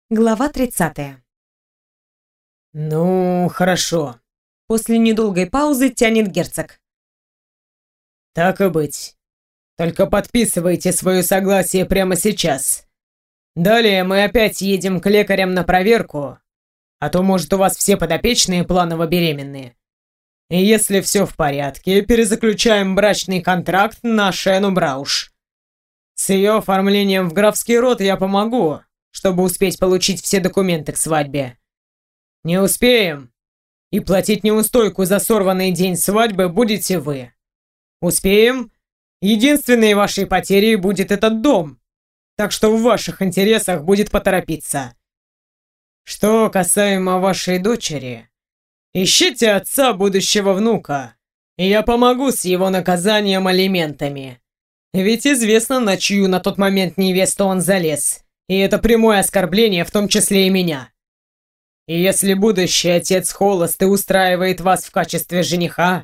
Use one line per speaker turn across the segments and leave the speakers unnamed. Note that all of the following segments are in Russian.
Глава 30.
«Ну, хорошо», —
После недолгой паузы тянет герцог.
так и быть. Только подписывайте свое согласие прямо сейчас. Далее мы опять едем к лекарям на проверку, а то, может, у вас все подопечные планово беременные. И если все в порядке, перезаключаем брачный контракт на Шену Брауш. С ее оформлением в графский род я помогу, чтобы успеть получить все документы к свадьбе. Не успеем, и платить неустойку за сорванный день свадьбы будете вы. Успеем, единственной вашей потерей будет этот дом, так что в ваших интересах будет поторопиться. Что касаемо вашей дочери, ищите отца будущего внука, и я помогу с его наказанием алиментами. Ведь известно, на чью на тот момент невесту он залез, и это прямое оскорбление, в том числе и меня. И если будущий отец холост и устраивает вас в качестве жениха,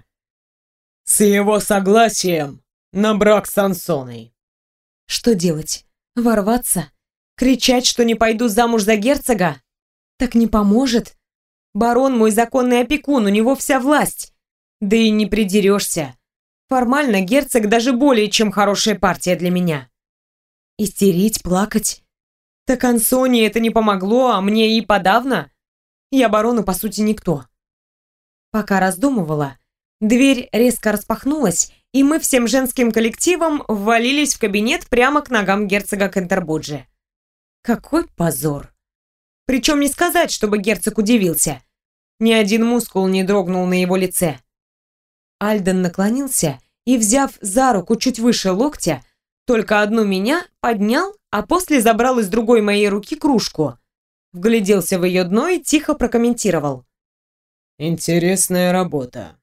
с его согласием на брак с Ансоной.
Что делать? Ворваться? Кричать, что не пойду замуж за герцога? Так не поможет. Барон мой законный опекун, у него вся власть. Да и не придерешься. Формально герцог даже более чем хорошая партия для меня. Истерить, плакать. Так Ансоне это не помогло, а мне и подавно. Я барону, по сути, никто. Пока раздумывала, дверь резко распахнулась, и мы всем женским коллективом ввалились в кабинет прямо к ногам герцога Кентербоджи. Какой позор! Причем не сказать, чтобы герцог удивился. Ни один мускул не дрогнул на его лице. Альден наклонился и, взяв за руку чуть выше локтя, только одну меня поднял, а после забрал из другой моей руки кружку. Вгляделся в ее дно и тихо прокомментировал.
Интересная работа.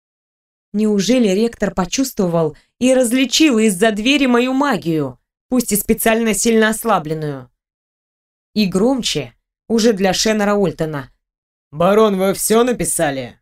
Неужели ректор почувствовал и различил из-за двери мою магию, пусть и специально сильно ослабленную? И громче, уже для Шеннера Ольтона.
«Барон, вы все написали?»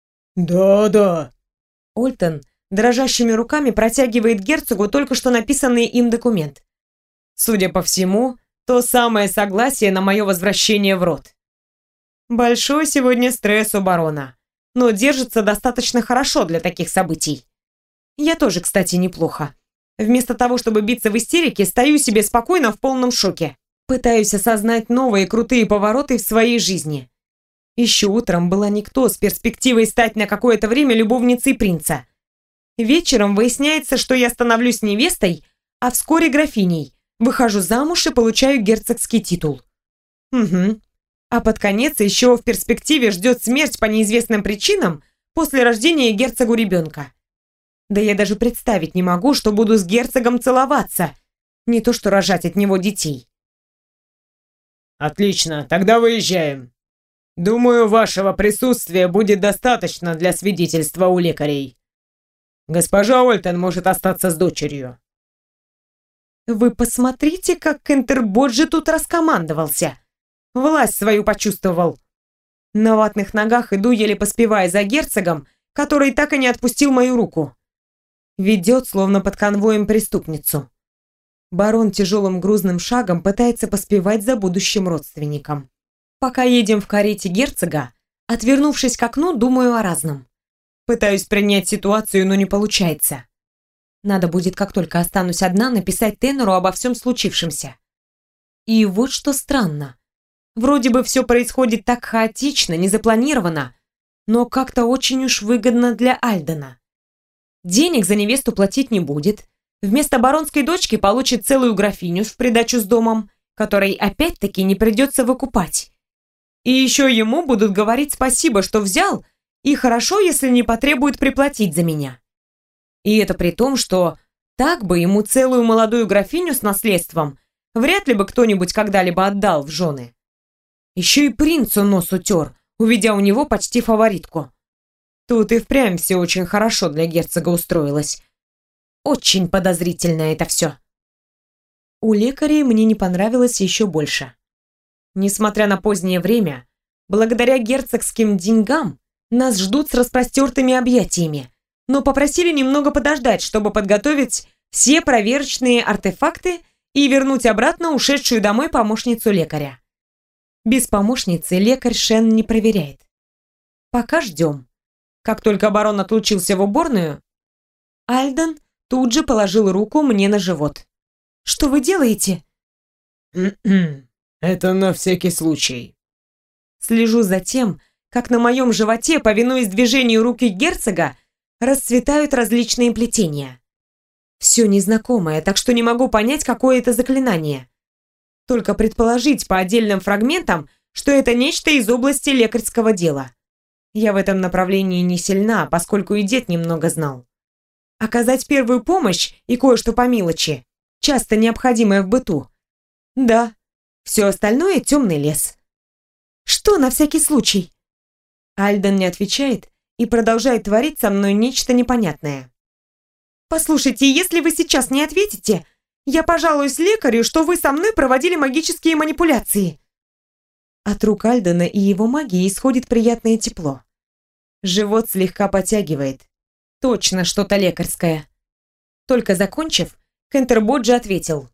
«Да».
Ольтон дрожащими руками протягивает герцогу только что написанный им документ. Судя по всему, то самое согласие на мое возвращение в род. Большой сегодня стресс у барона, но держится достаточно хорошо для таких событий. Я тоже, кстати, неплохо. Вместо того, чтобы биться в истерике, стою себе спокойно в полном шоке. Пытаюсь осознать новые крутые повороты в своей жизни. Еще утром была никто с перспективой стать на какое-то время любовницей принца. Вечером выясняется, что я становлюсь невестой, а вскоре графиней. Выхожу замуж и получаю герцогский титул. Угу. А под конец еще в перспективе ждет смерть по неизвестным причинам после рождения герцогу ребенка. Да я даже представить не могу, что буду с герцогом целоваться. Не то что рожать от него детей.
«Отлично, тогда выезжаем. Думаю, вашего присутствия будет достаточно для свидетельства у лекарей. Госпожа Ольтон может остаться с дочерью».
Вы посмотрите, как Кентербоджи тут раскомандовался. Власть свою почувствовал. На ватных ногах иду, еле поспевая за герцогом, который так и не отпустил мою руку. Ведет, словно под конвоем, преступницу. Барон тяжелым грузным шагом пытается поспевать за будущим родственником. Пока едем в карете герцога, отвернувшись к окну, думаю о разном. Пытаюсь принять ситуацию, но не получается. Надо будет, как только останусь одна, написать тенору обо всем случившемся. И вот что странно. Вроде бы все происходит так хаотично, незапланированно, но как-то очень уж выгодно для Альдена. Денег за невесту платить не будет. Вместо баронской дочки получит целую графиню в придачу с домом, который опять-таки не придется выкупать. И еще ему будут говорить спасибо, что взял, и хорошо, если не потребует приплатить за меня. И это при том, что так бы ему целую молодую графиню с наследством вряд ли бы кто-нибудь когда-либо отдал в жены. Еще и принцу нос утер, увидя у него почти фаворитку. Тут и впрямь все очень хорошо для герцога устроилось. Очень подозрительно это все. У лекарей мне не понравилось еще больше. Несмотря на позднее время, благодаря герцогским деньгам нас ждут с распростертыми объятиями, но попросили немного подождать, чтобы подготовить все проверочные артефакты и вернуть обратно ушедшую домой помощницу лекаря. Без помощницы лекарь Шен не проверяет. Пока ждем. Как только барон отлучился в уборную, Альден тут же положил руку мне на живот. «Что вы делаете?»
«Это на всякий случай».
Слежу за тем, как на моем животе, повинуясь движению руки герцога, расцветают различные плетения. Все незнакомое, так что не могу понять, какое это заклинание. Только предположить по отдельным фрагментам, что это нечто из области лекарского дела. Я в этом направлении не сильна, поскольку и дед немного знал. Оказать первую помощь и кое-что по мелочи, часто необходимое в быту. Да, все остальное темный лес. Что на всякий случай? Альден не отвечает и продолжает творить со мной нечто непонятное. Послушайте, если вы сейчас не ответите, я пожалуюсь лекарю, что вы со мной проводили магические манипуляции. От рук Альдена и его магии исходит приятное тепло. Живот слегка потягивает. Точно что-то лекарское. Только закончив, Кентербоджи ответил.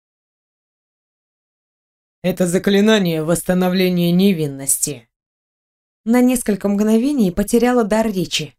Это заклинание восстановления невинности.
На несколько мгновений потеряла дар речи.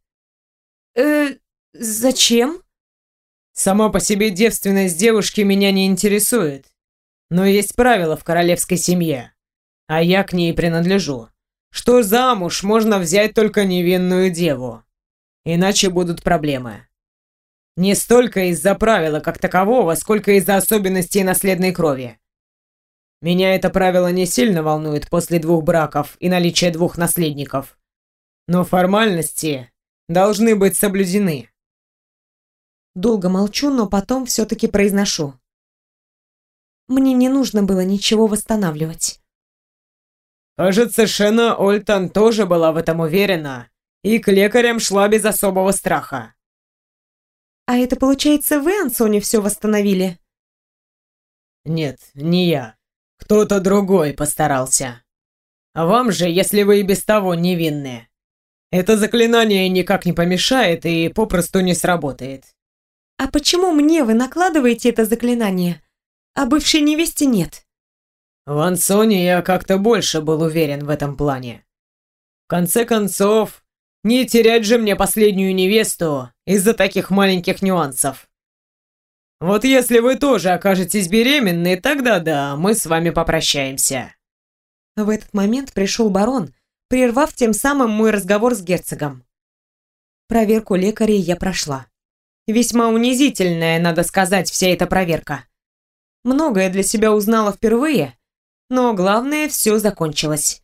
Зачем?
Сама по себе девственность девушки меня не интересует. Но есть правила в королевской семье, а я к ней принадлежу. Что замуж можно взять только невинную деву. Иначе будут проблемы. Не столько из-за правила как такового, сколько из-за особенностей наследной крови. Меня это правило не сильно волнует после 2 браков и наличия 2 наследников. Но формальности должны быть соблюдены.
Долго молчу, но потом все-таки произношу. Мне не нужно было ничего восстанавливать.
Кажется, Шена Ольтан тоже была в этом уверена и к лекарям шла без особого страха.
А это получается, вы, Ансони, все восстановили?
Нет, не я. Кто-то другой постарался. А вам же, если вы и без того невинны, это заклинание никак не помешает и попросту не сработает.
А почему мне вы накладываете это заклинание, а бывшей невесте нет?
В Ансоне я как-то больше был уверен в этом плане. В конце концов, не терять же мне последнюю невесту из-за таких маленьких нюансов. Вот если вы тоже окажетесь беременны, тогда да, мы с вами попрощаемся.
В этот момент пришел барон, прервав тем самым мой разговор с герцогом. Проверку лекарей я прошла. Весьма унизительная, надо сказать, вся эта проверка. Многое для себя узнала впервые, но главное, все закончилось.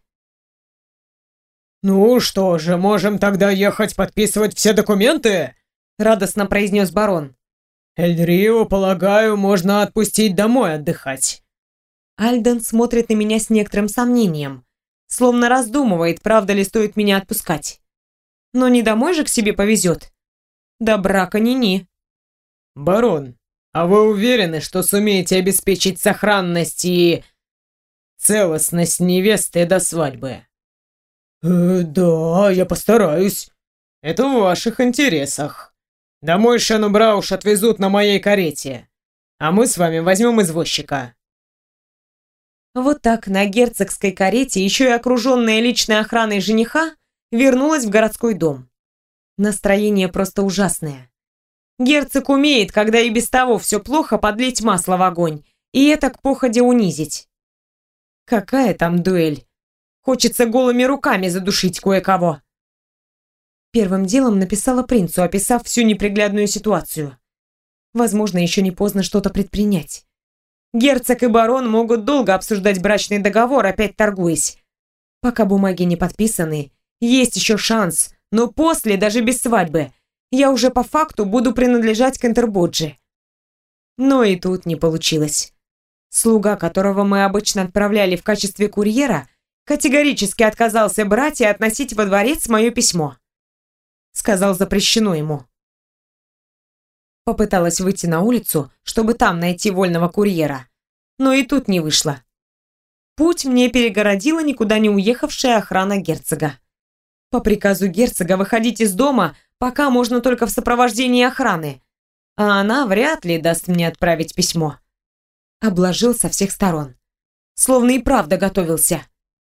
«Ну что же, можем тогда ехать подписывать все документы?»
Радостно произнес барон.
«Эльдрио, полагаю, можно отпустить домой отдыхать».
Альден смотрит на меня с некоторым сомнением, словно раздумывает, правда ли стоит меня отпускать. Но не домой же к себе повезет. До брака ни-ни.
«Барон, а вы уверены, что сумеете обеспечить сохранность и целостность невесты до свадьбы?» «Да, я постараюсь. Это в ваших интересах. Домой Шену Брауш отвезут на моей карете, а мы с вами возьмем извозчика».
Вот так на герцогской карете, еще и окруженная личной охраной жениха, вернулась в городской дом. Настроение просто ужасное. Герцог умеет, когда и без того все плохо, подлить масло в огонь и это к походе унизить. Какая там дуэль? Хочется голыми руками задушить кое-кого. Первым делом написала принцу, описав всю неприглядную ситуацию. Возможно, еще не поздно что-то предпринять. Герцог и барон могут долго обсуждать брачный договор, опять торгуясь. Пока бумаги не подписаны, есть еще шанс, но после, даже без свадьбы, я уже по факту буду принадлежать Кентербоджи. Но и тут не получилось. Слуга, которого мы обычно отправляли в качестве курьера, категорически отказался брать и относить во дворец мое письмо. Сказал, запрещено ему. Попыталась выйти на улицу, чтобы там найти вольного курьера, но и тут не вышло. Путь мне перегородила никуда не уехавшая охрана герцога. По приказу герцога выходить из дома пока можно только в сопровождении охраны, а она вряд ли даст мне отправить письмо. Обложил со всех сторон. Словно и правда готовился.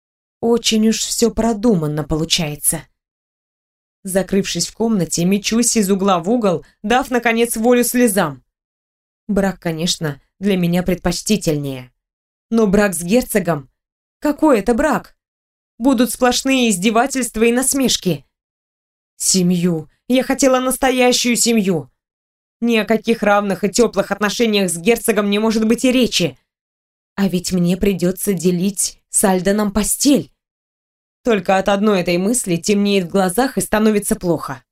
Очень уж все продуманно получается. Закрывшись в комнате, мечусь из угла в угол, дав, наконец, волю слезам. Брак, конечно, для меня предпочтительнее. Но брак с герцогом? Какой это брак? Будут сплошные издевательства и насмешки. Семью. Я хотела настоящую семью. Ни о каких равных и теплых отношениях с герцогом не может быть и речи. А ведь мне придется делить с Альданом постель. Только от одной этой мысли темнеет в глазах и становится плохо.